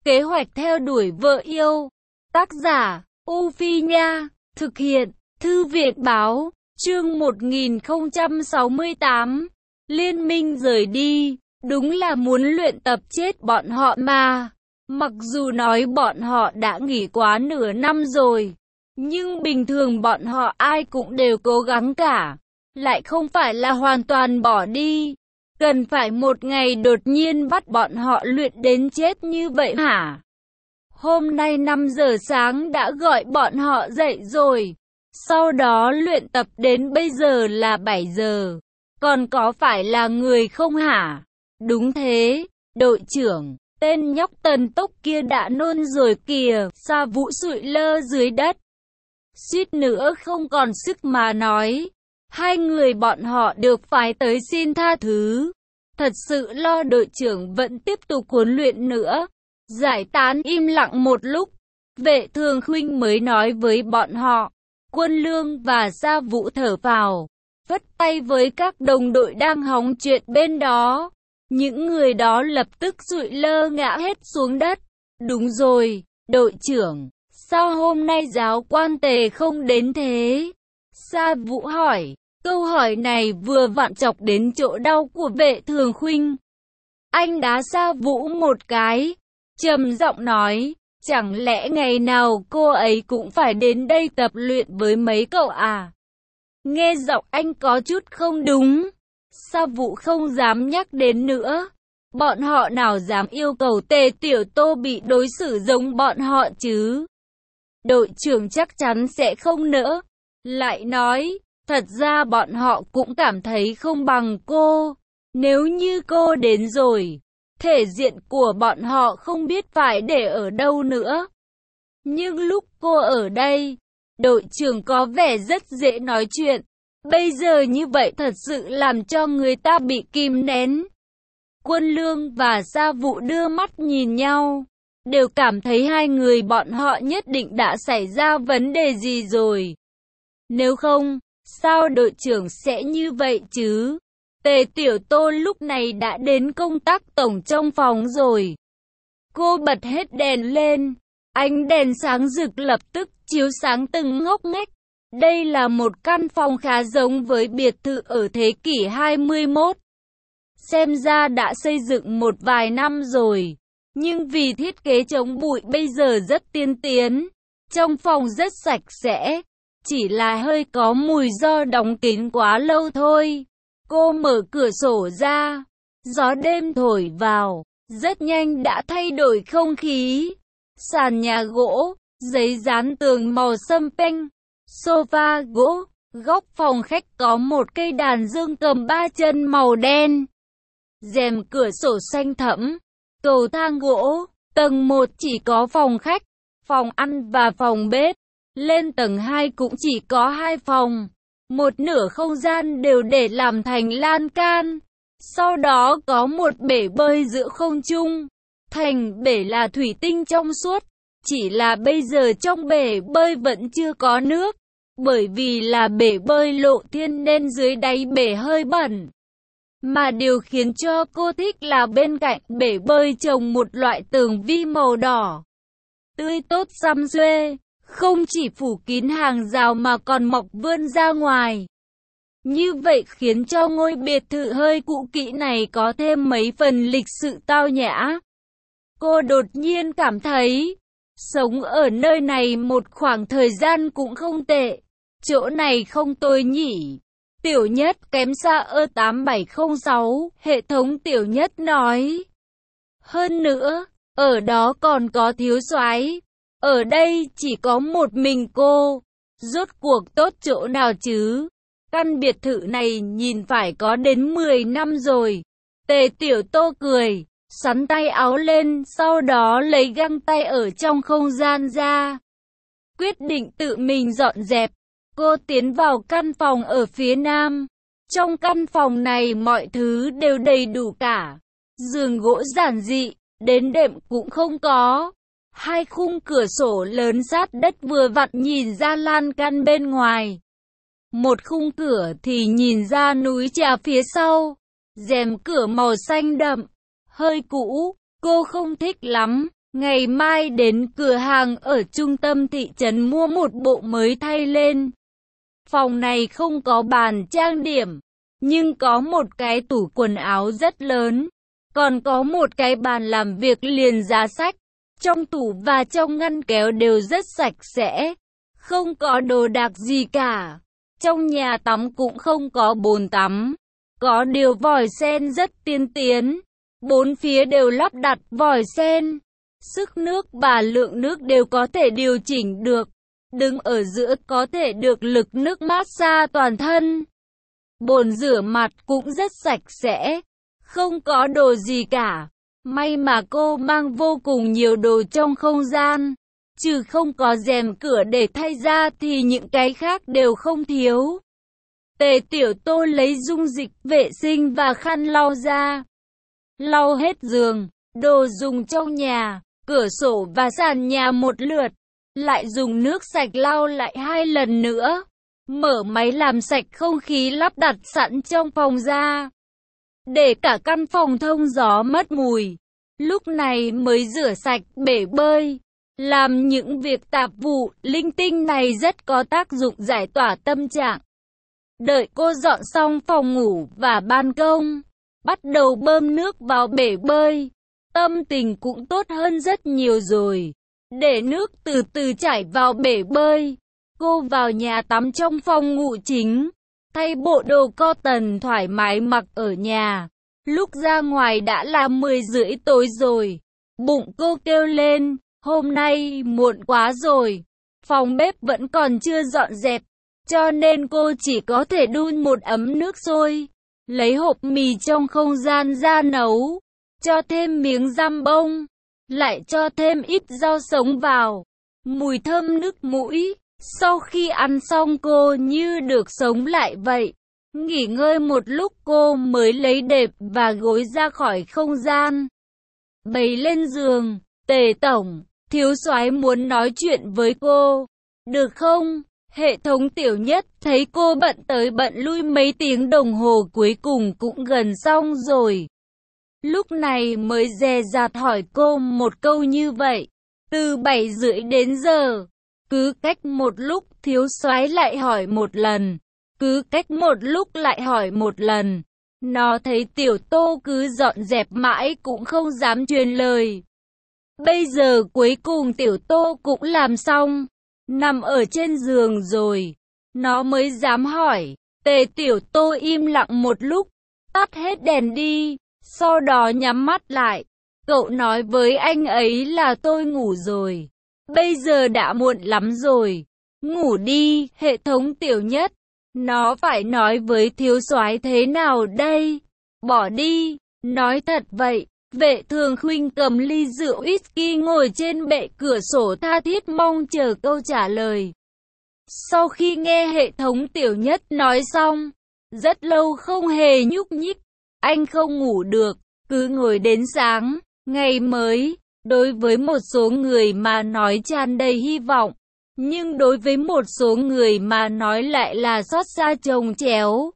Kế hoạch theo đuổi vợ yêu. Tác giả, U Phi Nha. Thực hiện, Thư viện Báo. Chương 1068. Liên minh rời đi. Đúng là muốn luyện tập chết bọn họ mà. Mặc dù nói bọn họ đã nghỉ quá nửa năm rồi, nhưng bình thường bọn họ ai cũng đều cố gắng cả. Lại không phải là hoàn toàn bỏ đi. Cần phải một ngày đột nhiên bắt bọn họ luyện đến chết như vậy hả? Hôm nay 5 giờ sáng đã gọi bọn họ dậy rồi. Sau đó luyện tập đến bây giờ là 7 giờ. Còn có phải là người không hả? Đúng thế, đội trưởng. Tên nhóc Tần Tốc kia đã nôn rồi kìa. Sa Vũ sụi lơ dưới đất, suýt nữa không còn sức mà nói. Hai người bọn họ được phái tới xin tha thứ. Thật sự lo đội trưởng vẫn tiếp tục huấn luyện nữa. Giải tán im lặng một lúc, Vệ Thường Khuynh mới nói với bọn họ. Quân Lương và Sa Vũ thở phào, vất tay với các đồng đội đang hóng chuyện bên đó. Những người đó lập tức sụi lơ ngã hết xuống đất. Đúng rồi, đội trưởng, sao hôm nay giáo quan Tề không đến thế? Sa Vũ hỏi. Câu hỏi này vừa vặn chọc đến chỗ đau của Vệ Thường Khuynh. Anh đá Sa Vũ một cái, trầm giọng nói, chẳng lẽ ngày nào cô ấy cũng phải đến đây tập luyện với mấy cậu à? Nghe giọng anh có chút không đúng. Sa Vũ không dám nhắc đến nữa. Bọn họ nào dám yêu cầu Tề Tiểu Tô bị đối xử giống bọn họ chứ? Đội trưởng chắc chắn sẽ không nỡ. Lại nói, thật ra bọn họ cũng cảm thấy không bằng cô. Nếu như cô đến rồi, thể diện của bọn họ không biết phải để ở đâu nữa. Nhưng lúc cô ở đây, đội trưởng có vẻ rất dễ nói chuyện. Bây giờ như vậy thật sự làm cho người ta bị kìm nén. Quân Lương và Sa Vũ đưa mắt nhìn nhau, đều cảm thấy hai người bọn họ nhất định đã xảy ra vấn đề gì rồi. Nếu không, sao đội trưởng sẽ như vậy chứ? Tề Tiểu Tô lúc này đã đến công tác tổng trong phòng rồi. Cô bật hết đèn lên, ánh đèn sáng rực lập tức chiếu sáng từng ngóc ngách. Đây là một căn phòng khá giống với biệt thự ở thế kỷ 21. Xem ra đã xây dựng một vài năm rồi, nhưng vì thiết kế chống bụi bây giờ rất tiên tiến. Trong phòng rất sạch sẽ, chỉ là hơi có mùi do đóng kín quá lâu thôi. Cô mở cửa sổ ra, gió đêm thổi vào, rất nhanh đã thay đổi không khí. Sàn nhà gỗ, giấy dán tường màu sâm panh, sofa gỗ, góc phòng khách có một cây đàn dương cầm 3 chân màu đen. Rèm cửa sổ xanh thẫm, cầu thang gỗ, tầng 1 chỉ có phòng khách, phòng ăn và phòng bếp. Lên tầng 2 cũng chỉ có 2 phòng. Một nửa không gian đều để làm thành lan can. Sau đó có một bể bơi giữa không trung. Thành bể là thủy tinh trong suốt. Chỉ là bây giờ trong bể bơi vẫn chưa có nước. Bởi vì là bể bơi lộ thiên nên dưới đáy bể hơi bẩn. Mà điều khiến cho cô thích là bên cạnh bể bơi trồng một loại tường vi màu đỏ, tươi tốt săm xuê. Không chỉ phủ kín hàng rào mà còn mọc vươn ra ngoài. Như vậy khiến cho ngôi biệt thự hơi cũ kỹ này có thêm mấy phần lịch sự tao nhã. Cô đột nhiên cảm thấy, sống ở nơi này một khoảng thời gian cũng không tệ. Chỗ này không tồi nhỉ. Tiểu Nhất kém xa ơ 8706, hệ thống Tiểu Nhất nói. Hơn nữa, ở đó còn có thiếu soái. Ở đây chỉ có một mình cô. Rốt cuộc tốt chỗ nào chứ? Căn biệt thự này nhìn phải có đến 10 năm rồi. Tề Tiểu Tô cười, xắn tay áo lên, sau đó lấy găng tay ở trong không gian ra. Quyết định tự mình dọn dẹp. Cô tiến vào căn phòng ở phía nam. Trong căn phòng này mọi thứ đều đầy đủ cả. Giường gỗ giản dị, đến đệm cũng không có. Hai khung cửa sổ lớn sát đất vừa vặn nhìn ra lan can bên ngoài. Một khung cửa thì nhìn ra núi trà phía sau. Rèm cửa màu xanh đậm, hơi cũ, cô không thích lắm. Ngày mai đến cửa hàng ở trung tâm thị trấn mua một bộ mới thay lên. Phòng này không có bàn trang điểm, nhưng có một cái tủ quần áo rất lớn. Còn có một cái bàn làm việc liền giá sách. Trong tủ và trong ngăn kéo đều rất sạch sẽ. Không có đồ đạc gì cả. Trong nhà tắm cũng không có bồn tắm. Có điều vòi sen rất tiên tiến. Bốn phía đều lắp đặt vòi sen. Sức nước và lượng nước đều có thể điều chỉnh được. Đứng ở giữa có thể được lực nước massage toàn thân. Bồn rửa mặt cũng rất sạch sẽ. Không có đồ gì cả. May mà cô mang vô cùng nhiều đồ trong không gian. Trừ không có rèm cửa để thay ra thì những cái khác đều không thiếu. Tề Tiểu Tô lấy dung dịch vệ sinh và khăn lau ra. Lau hết giường, đồ dùng trong nhà, cửa sổ và sàn nhà một lượt. Lại dùng nước sạch lau lại 2 lần nữa. Mở máy làm sạch không khí lắp đặt sẵn trong phòng ra. Để cả căn phòng thông gió mất mùi. Lúc này mới rửa sạch bể bơi. Làm những việc tạp vụ, linh tinh này rất có tác dụng giải tỏa tâm trạng. Đợi cô dọn xong phòng ngủ và ban công, bắt đầu bơm nước vào bể bơi. Tâm tình cũng tốt hơn rất nhiều rồi. Để nước từ từ chảy vào bể bơi. Cô vào nhà tắm trong phòng ngủ chính. Thay bộ đồ cotton thoải mái mặc ở nhà. Lúc ra ngoài đã là 10:30 tối rồi. Bụng cô kêu lên, hôm nay muộn quá rồi. Phòng bếp vẫn còn chưa dọn dẹp. Cho nên cô chỉ có thể đun một ấm nước sôi. Lấy hộp mì trong không gian ra nấu. Cho thêm miếng dăm bông. Lại cho thêm ít rau sống vào. Mùi thơm nức mũi. Sau khi ăn xong cô như được sống lại vậy. Nghỉ ngơi một lúc cô mới lấy đệm và gối ra khỏi không gian. Bày lên giường. Tề tổng, thiếu soái muốn nói chuyện với cô. Được không? Hệ thống Tiểu Nhất thấy cô bận tới bận lui mấy tiếng đồng hồ cuối cùng cũng gần xong rồi. Lúc này mới dè dặt hỏi cô một câu như vậy. Từ 7:30 đến giờ. Cứ cách một lúc thiếu soái lại hỏi một lần. Cứ cách một lúc lại hỏi một lần. Nó thấy Tiểu Tô cứ dọn dẹp mãi cũng không dám truyền lời. Bây giờ cuối cùng Tiểu Tô cũng làm xong. Nằm ở trên giường rồi. Nó mới dám hỏi. Tề Tiểu Tô im lặng một lúc. Tắt hết đèn đi. Sau đó nhắm mắt lại. Cậu nói với anh ấy là tôi ngủ rồi. Bây giờ đã muộn lắm rồi. Ngủ đi, hệ thống Tiểu Nhất. Nó phải nói với thiếu soái thế nào đây? Bỏ đi. Nói thật vậy. Vệ Thường Khuynh cầm ly rượu whisky ngồi trên bệ cửa sổ tha thiết mong chờ câu trả lời. Sau khi nghe hệ thống Tiểu Nhất nói xong, rất lâu không hề nhúc nhích. Anh không ngủ được, cứ ngồi đến sáng, ngày mới. Đối với một số người mà nói tràn đầy hy vọng, nhưng đối với một số người mà nói lại là xót xa chồng chéo.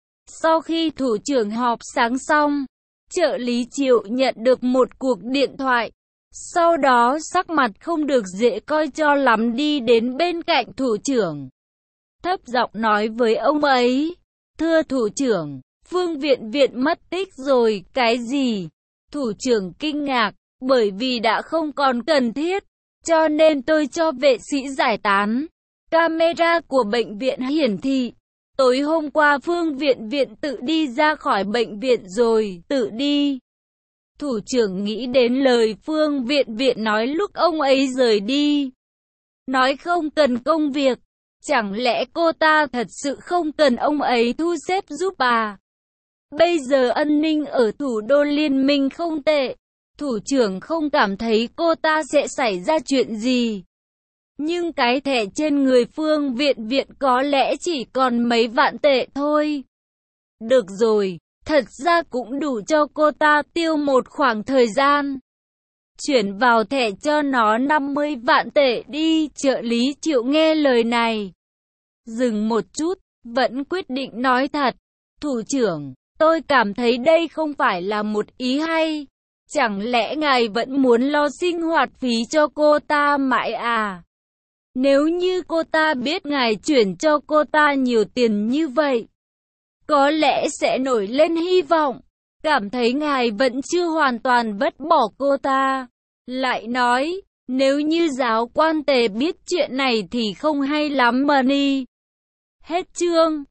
Sau khi thủ trưởng họp sáng xong, trợ lý Triệu nhận được một cuộc điện thoại. Sau đó sắc mặt không được dễ coi cho lắm đi đến bên cạnh thủ trưởng. Thấp giọng nói với ông ấy, thưa thủ trưởng, Phương Viện Viện mất tích rồi, cái gì? Thủ trưởng kinh ngạc, bởi vì đã không còn cần thiết, cho nên tôi cho vệ sĩ giải tán. Camera của bệnh viện hiển thị, tối hôm qua Phương Viện Viện tự đi ra khỏi bệnh viện rồi, tự đi. Thủ trưởng nghĩ đến lời Phương Viện Viện nói lúc ông ấy rời đi. Nói không cần công việc, chẳng lẽ cô ta thật sự không cần ông ấy thu xếp giúp à? Bây giờ an ninh ở thủ đô liên minh không tệ. Thủ trưởng không cảm thấy cô ta sẽ xảy ra chuyện gì. Nhưng cái thẻ trên người Phương Viện Viện có lẽ chỉ còn mấy vạn tệ thôi. Được rồi, thật ra cũng đủ cho cô ta tiêu một khoảng thời gian. Chuyển vào thẻ cho nó 50 vạn tệ đi, trợ lý Triệu nghe lời này. Dừng một chút, vẫn quyết định nói thật. Thủ trưởng, tôi cảm thấy đây không phải là một ý hay. Chẳng lẽ ngài vẫn muốn lo sinh hoạt phí cho cô ta mãi à? Nếu như cô ta biết ngài chuyển cho cô ta nhiều tiền như vậy, có lẽ sẽ nổi lên hy vọng, cảm thấy ngài vẫn chưa hoàn toàn vứt bỏ cô ta. Lại nói, nếu như giáo quan Tề biết chuyện này thì không hay lắm mà ni. Hết chương.